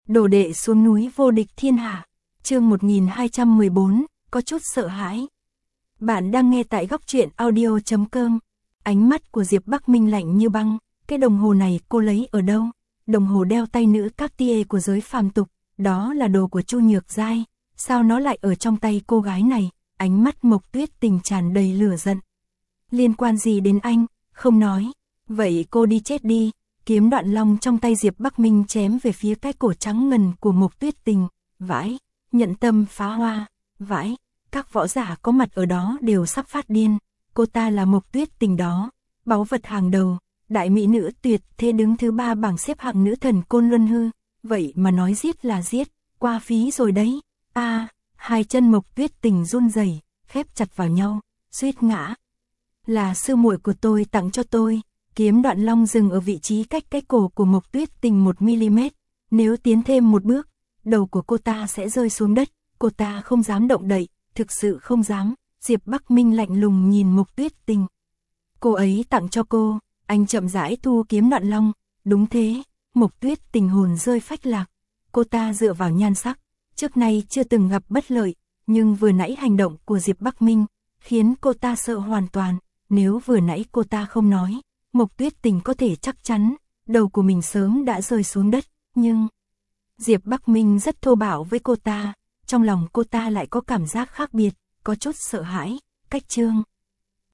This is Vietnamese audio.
Đồ đệ xuống núi vô địch thiên hạ. Chương 1214, có chút sợ hãi. Bạn đang nghe tại góc truyện audio.com. Ánh mắt của Diệp Bắc Minh lạnh như băng, cái đồng hồ này cô lấy ở đâu? Đồng hồ đeo tay nữ Cartier của giới phàm tục, đó là đồ của Chu Nhược Giai, sao nó lại ở trong tay cô gái này? Ánh mắt Mộc Tuyết Tình tràn đầy lửa giận. Liên quan gì đến anh? Không nói. Vậy cô đi chết đi. Kiếm Đoạn Long trong tay Diệp Bắc Minh chém về phía cái cổ trắng ngần của Mộc Tuyết Tình. Vãi, nhận tâm phá hoa. Vãi, các võ giả có mặt ở đó đều sắp phát điên. Cô ta là Mộc Tuyết Tình đó, báu vật hàng đầu, đại mỹ nữ tuyệt thế đứng thứ 3 bảng xếp hạng nữ thần Côn Luân Hư. Vậy mà nói giết là giết, qua phí rồi đấy. Hai chân Mộc Tuyết Tình run rẩy, khép chặt vào nhau, suýt ngã. Là sư muội của tôi tặng cho tôi. Kiếm Đoạn Long dừng ở vị trí cách cái cổ của Mộc Tuyết Tình 1mm. Nếu tiến thêm một bước, đầu của cô ta sẽ rơi xuống đất. Cô ta không dám động đậy, thực sự không dám. Diệp Bắc Minh lạnh lùng nhìn Mộc Tuyết Tình. Cô ấy tặng cho cô. Anh chậm rãi thu Kiếm Đoạn Long. Đúng thế, Mộc Tuyết Tình hồn rơi phách lạc. Cô ta dựa vào nhan sắc, trước nay chưa từng gặp bất lợi, nhưng vừa nãy hành động của Diệp Bắc Minh khiến cô ta sợ hoàn toàn. Nếu vừa nãy cô ta không nói, Mộc Tuyết Tình có thể chắc chắn đầu của mình sớm đã rơi xuống đất, nhưng Diệp Bắc Minh rất thô bạo với cô ta, trong lòng cô ta lại có cảm giác khác biệt, có chút sợ hãi. Cách chương